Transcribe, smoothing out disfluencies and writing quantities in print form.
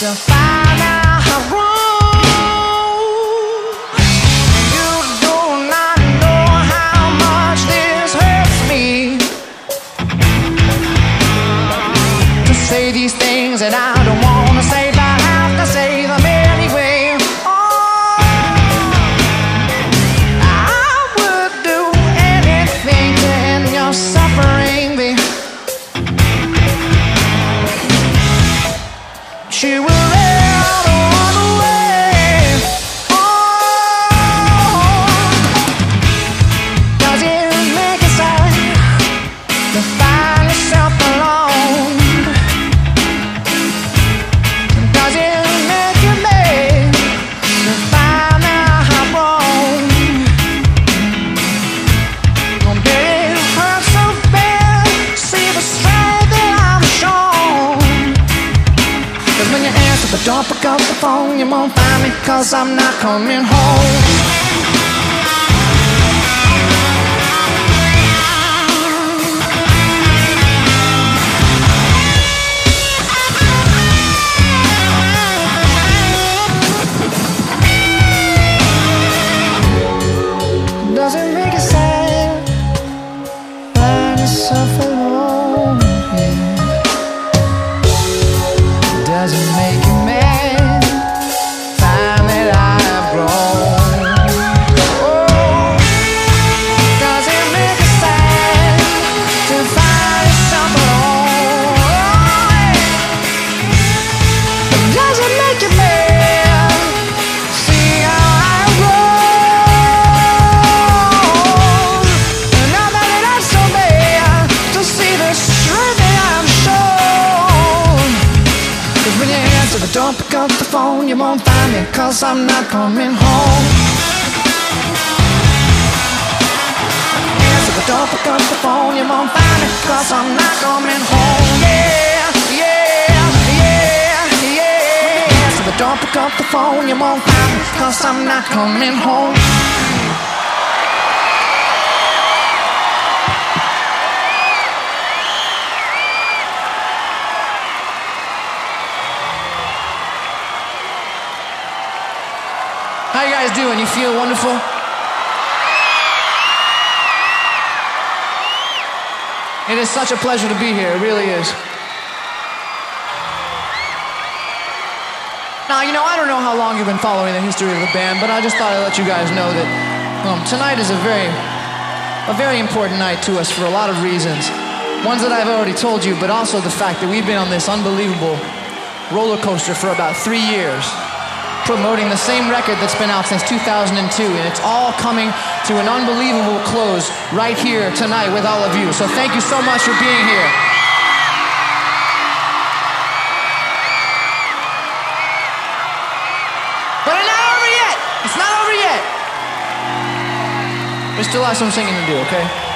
to find out how wrong. You do not know how much this hurts me to say these things that I don't want to say, but I have to say them anyway. Suffering, babe. She will rather run away. Oh, does it make it sad to find yourself alone? Does it make you mad to find out how wrong? Babe, it hurts so bad. See the strength that I've shown. 'Cause when you answer but don't pick up the phone, you won't find me 'cause I'm not coming home. Does it make it sad? Find yourself alone, yeah. Does it make you mad? Find that I've grown. Oh, does it make you sad to find yourself alone? Does it make you mad? See how I've grown. And now that I'm so bad to see the strength that I'm shown. 'Cause when you answer but don't pick up the phone, you won't find me 'cause I'm not coming home. Answer but don't pick up the phone, you won't find me 'cause I'm not coming home. Yeah, yeah, yeah, yeah. Answer but don't pick up the phone, you won't find me 'cause I'm not coming home. How you guys doing? You feel wonderful? It is such a pleasure to be here. It really is. Now, you know, I don't know how long you've been following the history of the band, but I just thought I'd let you guys know that tonight is a very important night to us for a lot of reasons. Ones that I've already told you, but also the fact that we've been on this unbelievable roller coaster for about 3 years, promoting the same record that's been out since 2002, and it's all coming to an unbelievable close right here tonight with all of you. So thank you so much for being here. But it's not over yet. It's not over yet. We still have some singing to do, okay?